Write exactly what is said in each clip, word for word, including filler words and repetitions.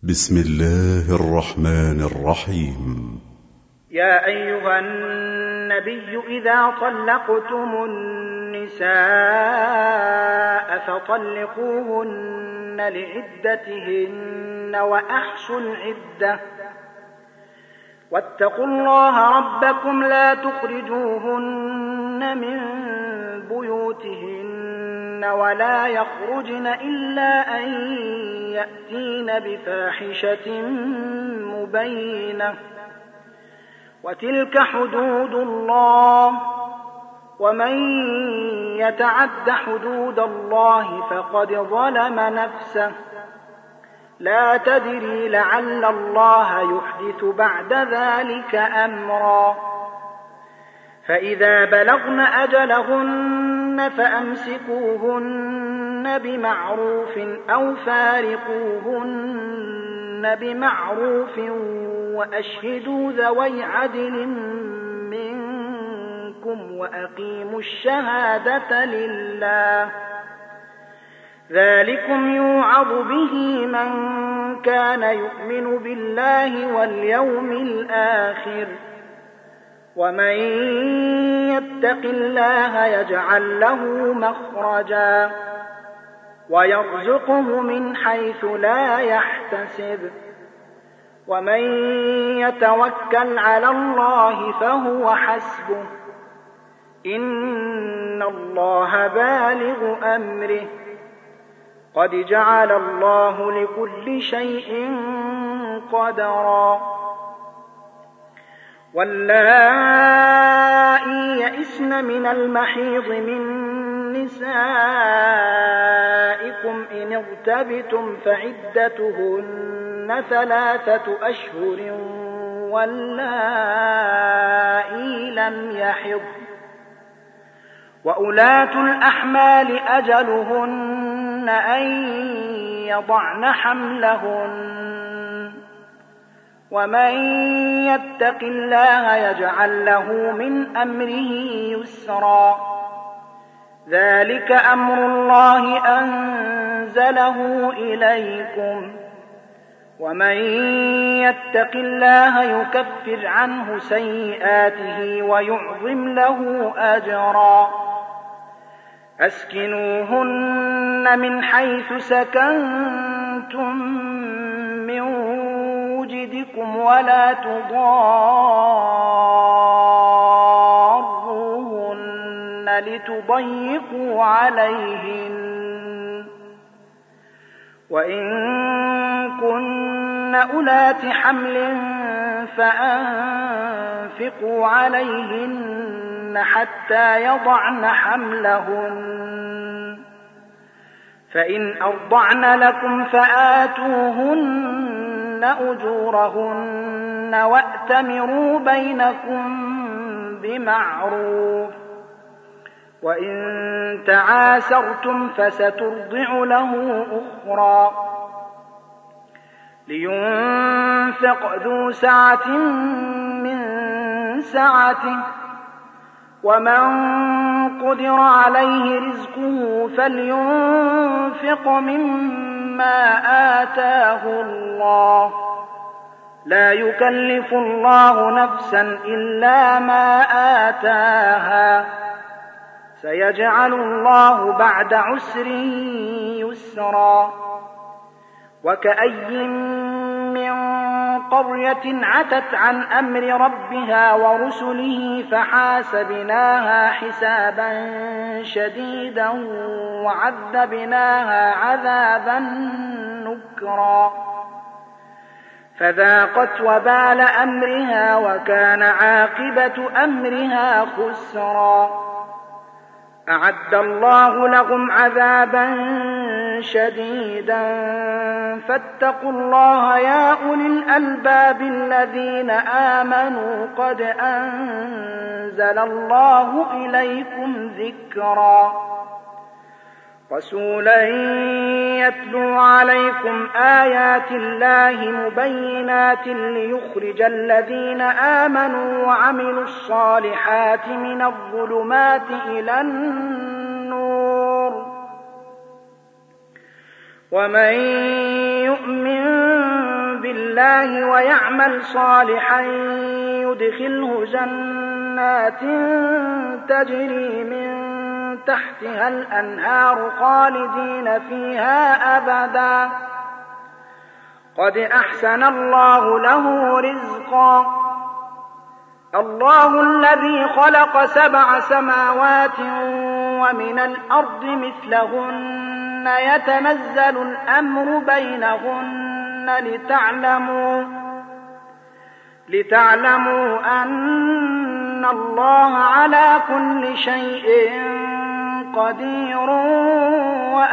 بسم الله الرحمن الرحيم. يا أيها النبي إذا طلقتم النساء فطلقوهن لعدتهن وأحصوا العدة واتقوا الله ربكم لا تخرجوهن من بيوتهن ولا يخرجن إلا أن يأتين بفاحشة مبينة وتلك حدود الله ومن يتعد حدود الله فقد ظلم نفسه لا تدري لعل الله يحدث بعد ذلك أمرا فإذا بلغن أجلهن فأمسكوهن بمعروف أو فارقوهن بمعروف وأشهدوا ذوي عدل منكم وأقيموا الشهادة لله ذلكم يوعظ به من كان يؤمن بالله واليوم الآخر ومن يتق الله يجعل له مخرجا ويرزقه من حيث لا يحتسب ومن يتوكل على الله فهو حسبه إن الله بالغ أمره قد جعل الله لكل شيء قدرا واللائي يئسن من المحيض من نسائكم إن ارتبتم فعدتهن ثلاثة أشهر واللائي لم يحضن وأولاة الأحمال أجلهن أن يضعن حملهن ومن يتق الله يجعل له من أمره يسرا ذلك أمر الله أنزله إليكم ومن يتق الله يكفر عنه سيئاته ويعظم له أجرا أسكنوهن من حيث سكنتم من وجدكم ولا تضاروهن لتضيقوا عليهن وإن كن أولات حمل فأنفقوا عليهن حتى يضعن حملهن فإن أرضعن لكم فآتوهن أجورهن وأتمروا بينكم بمعروف وإن تعاسرتم فسترضع له أخرى لينفق ذو سعة من سعته ومن قدر عليه رزقه فلينفق مما آتاه الله لا يكلف الله نفسا إلا ما آتاها سيجعل الله بعد عسر يسرا وكأي من قرية عتت عن أمر ربها ورسله فحاسبناها حسابا شديدا وعذبناها عذابا نكرا فذاقت وبال أمرها وكان عاقبة أمرها خسرا أعد الله لهم عذابا شديدا فاتقوا الله يا أولي الألباب الذين آمنوا قد أنزل الله إليكم ذكرا رسولا يتلو عليكم آيات الله مبينات ليخرج الذين آمنوا وعملوا الصالحات من الظلمات إلى النور ومن يؤمن الله ويعمل صالحا يدخله جنات تجري من تحتها الأنهار خالدين فيها أبدا قد أحسن الله له رزقا. الله الذي خلق سبع سماوات ومن الأرض مثلهن يتنزل الأمر بينهن لتعلموا لتعلموا أن الله على كل شيء قدير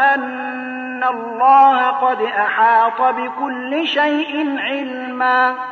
وأن الله قد أحاط بكل شيء علما.